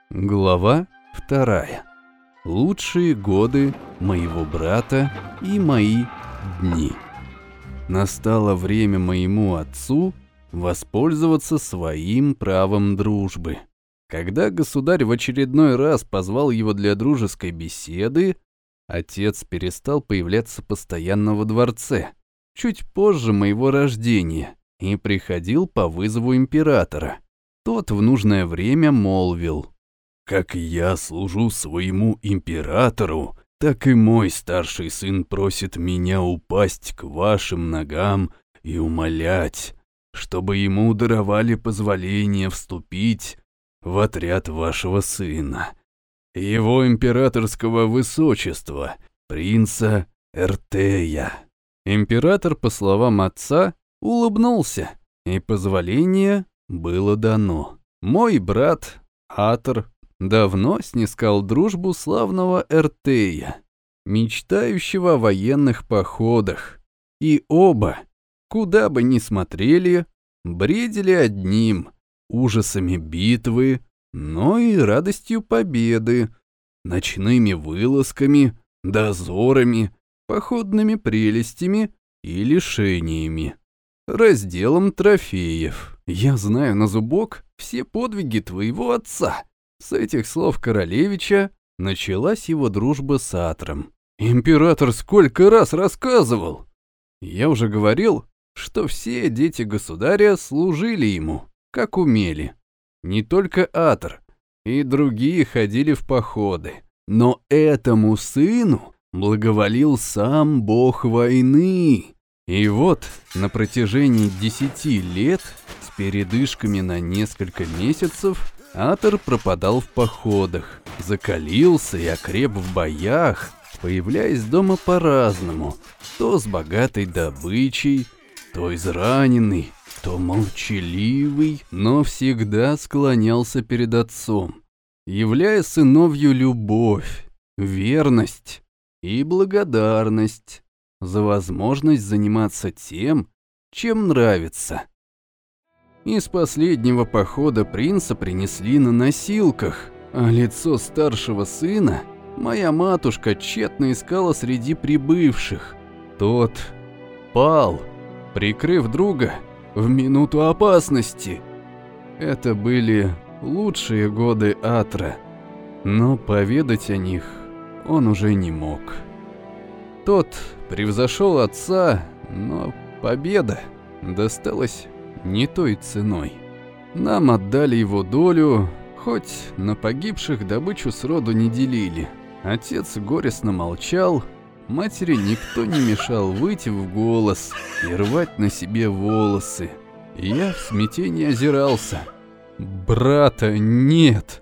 Глава 2. Лучшие годы моего брата и мои дни. Настало время моему отцу воспользоваться своим правом дружбы. Когда государь в очередной раз позвал его для дружеской беседы, отец перестал появляться постоянно во дворце, чуть позже моего рождения, и приходил по вызову императора. Тот в нужное время молвил: «Как я служу своему императору, так и мой старший сын просит меня упасть к вашим ногам и умолять, чтобы ему даровали позволение вступить в отряд вашего сына, его императорского высочества, принца Эртея». Император, по словам отца, улыбнулся, и позволение было дано. Мой брат Атр давно снискал дружбу славного Эртея, мечтающего о военных походах, и оба, куда бы ни смотрели, бредили одним — ужасами битвы, но и радостью победы, ночными вылазками, дозорами, походными прелестями и лишениями, разделом трофеев. Я знаю на зубок все подвиги твоего отца. С этих слов королевича началась его дружба с Атром. Император сколько раз рассказывал! Я уже говорил, что все дети государя служили ему, как умели. Не только Атр, и другие ходили в походы. Но этому сыну благоволил сам бог войны. И вот на протяжении 10 лет, с передышками на несколько месяцев, Атр пропадал в походах, закалился и окреп в боях, появляясь дома по-разному, то с богатой добычей, то израненный, то молчаливый, но всегда склонялся перед отцом, являя сыновью любовь, верность и благодарность за возможность заниматься тем, чем нравится. Из последнего похода принца принесли на носилках, а лицо старшего сына моя матушка тщетно искала среди прибывших. Тот пал, прикрыв друга в минуту опасности. Это были лучшие годы Атра, но поведать о них он уже не мог. Тот превзошел отца, но победа досталась не той ценой. Нам отдали его долю, хоть на погибших добычу сроду не делили. Отец горестно молчал, матери никто не мешал выйти в голос и рвать на себе волосы. Я в смятении озирался. Брата нет.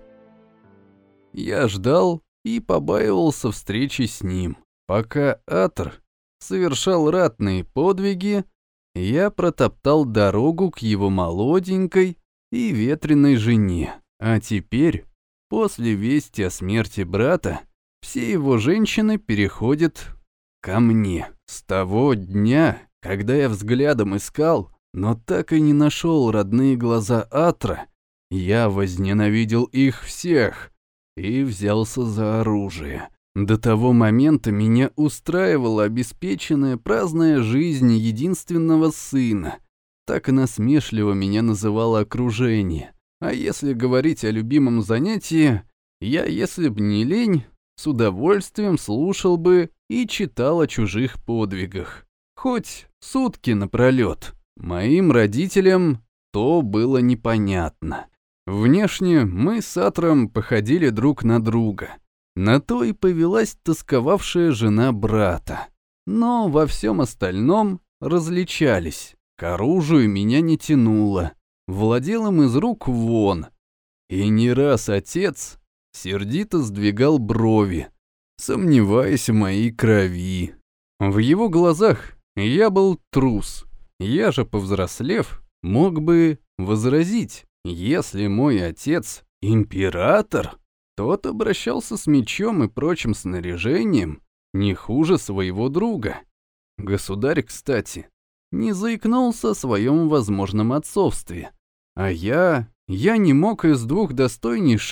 Я ждал и побаивался встречи с ним. Пока Атр совершал ратные подвиги, я протоптал дорогу к его молоденькой и ветреной жене. А теперь, после вести о смерти брата, все его женщины переходят ко мне. С того дня, когда я взглядом искал, но так и не нашел родные глаза Атра, я возненавидел их всех и взялся за оружие. До того момента меня устраивала обеспеченная праздная жизнь единственного сына. Так насмешливо меня называло окружение. А если говорить о любимом занятии, я, если б не лень, с удовольствием слушал бы и читал о чужих подвигах. Хоть сутки напролет. Моим родителям то было непонятно. Внешне мы с Атром походили друг на друга. На то и повелась тосковавшая жена брата. Но во всем остальном различались. К оружию меня не тянуло. Владел им из рук вон. И не раз отец сердито сдвигал брови, сомневаясь в моей крови. В его глазах я был трус. Я же, повзрослев, мог бы возразить, если мой отец император, тот обращался с мечом и прочим снаряжением не хуже своего друга. Государь, кстати, не заикнулся о своем возможном отцовстве. А я не мог из двух достойнейших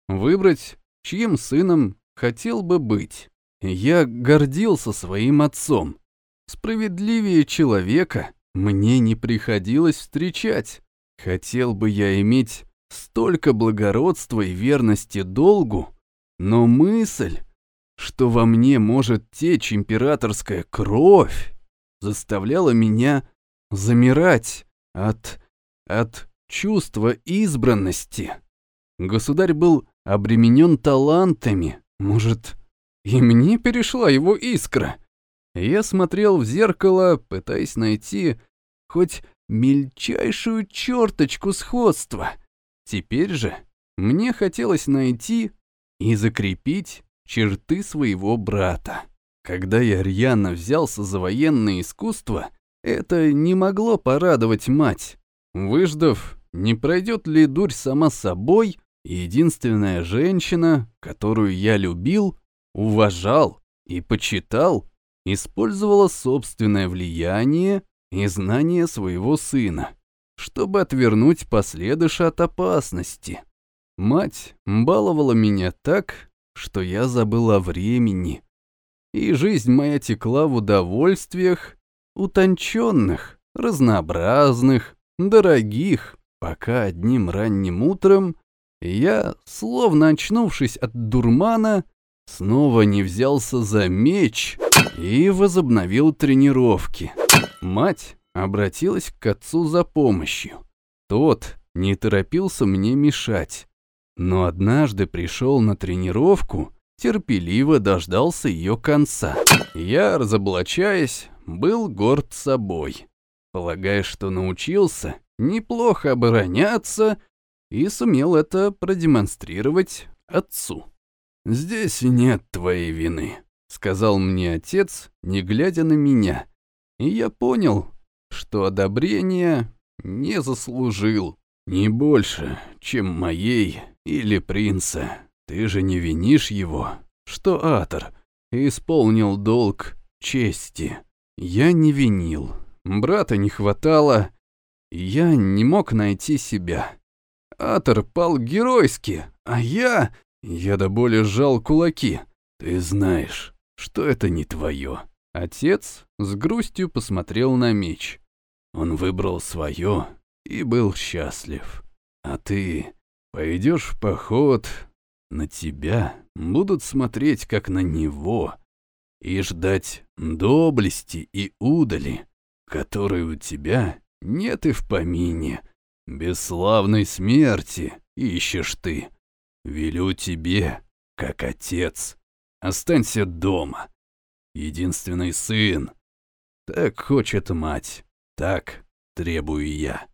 выбрать, чьим сыном хотел бы быть. Я гордился своим отцом. Справедливее человека мне не приходилось встречать. Хотел бы я иметь столько благородства и верности долгу, но мысль, что во мне может течь императорская кровь, заставляла меня замирать от чувства избранности. Государь был обременен талантами, может, и мне перешла его искра. Я смотрел в зеркало, пытаясь найти хоть мельчайшую черточку сходства. Теперь же мне хотелось найти и закрепить черты своего брата. Когда я рьяно взялся за военное искусство, это не могло порадовать мать. Выждав, не пройдет ли дурь сама собой, единственная женщина, которую я любил, уважал и почитал, использовала собственное влияние и знания своего сына, чтобы отвернуть последыша от опасности. Мать баловала меня так, что я забыл о времени, и жизнь моя текла в удовольствиях, утонченных, разнообразных, дорогих, пока одним ранним утром я, словно очнувшись от дурмана, снова не взялся за меч и возобновил тренировки. Мать обратилась к отцу за помощью. Тот не торопился мне мешать, но однажды пришел на тренировку, терпеливо дождался ее конца. Я, разоблачаясь, был горд собой, полагая, что научился неплохо обороняться и сумел это продемонстрировать отцу. «Здесь нет твоей вины», — сказал мне отец, не глядя на меня, и я понял, что одобрения не заслужил. Не больше, чем моей или принца. Ты же не винишь его, что Атор исполнил долг чести. Я не винил. Брата не хватало, и я не мог найти себя. Атор пал геройски, а я до боли сжал кулаки. Ты знаешь, что это не твое. Отец с грустью посмотрел на меч. Он выбрал свое и был счастлив. А ты пойдешь в поход, на тебя будут смотреть как на него и ждать доблести и удали, которой у тебя нет и в помине. Бесславной смерти ищешь ты. Велю тебе, как отец, останься дома. Единственный сын. Так хочет мать, так требую я.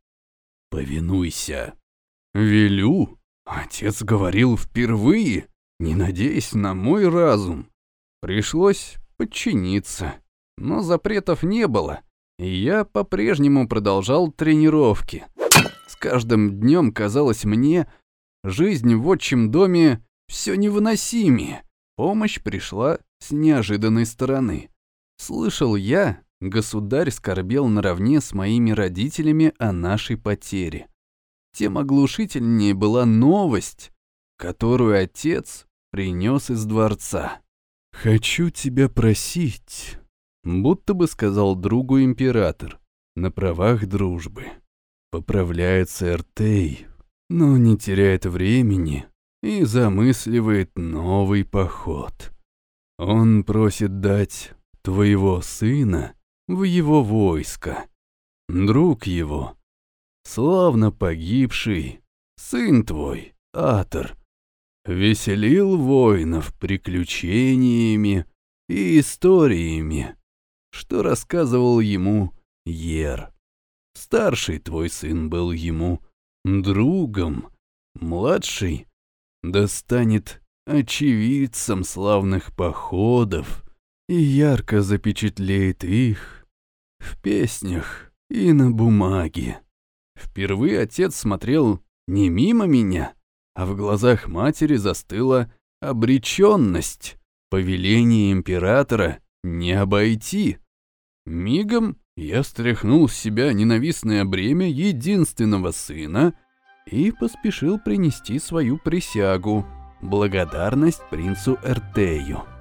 Повинуйся. Велю? Отец говорил впервые, не надеясь на мой разум. Пришлось подчиниться, но запретов не было, и я по-прежнему продолжал тренировки. С каждым днем казалось мне, жизнь в отчим доме все невыносимее. Помощь пришла с неожиданной стороны. Слышал я, государь скорбел наравне с моими родителями о нашей потере. Тем оглушительнее была новость, которую отец принес из дворца. «Хочу тебя просить», — будто бы сказал другу император, на правах дружбы. Поправляется Эртей, но не теряет времени и замысливает новый поход. Он просит дать твоего сына в его войско. Друг его, славно погибший, сын твой, Атор, веселил воинов приключениями и историями, что рассказывал ему Ер. Старший твой сын был ему другом, младший да станет очевидцем славных походов и ярко запечатлеет их в песнях и на бумаге. Впервые отец смотрел не мимо меня, а в глазах матери застыла обреченность. Повеление императора не обойти. Мигом я стряхнул с себя ненавистное бремя единственного сына и поспешил принести свою присягу. Благодарность принцу Эртею.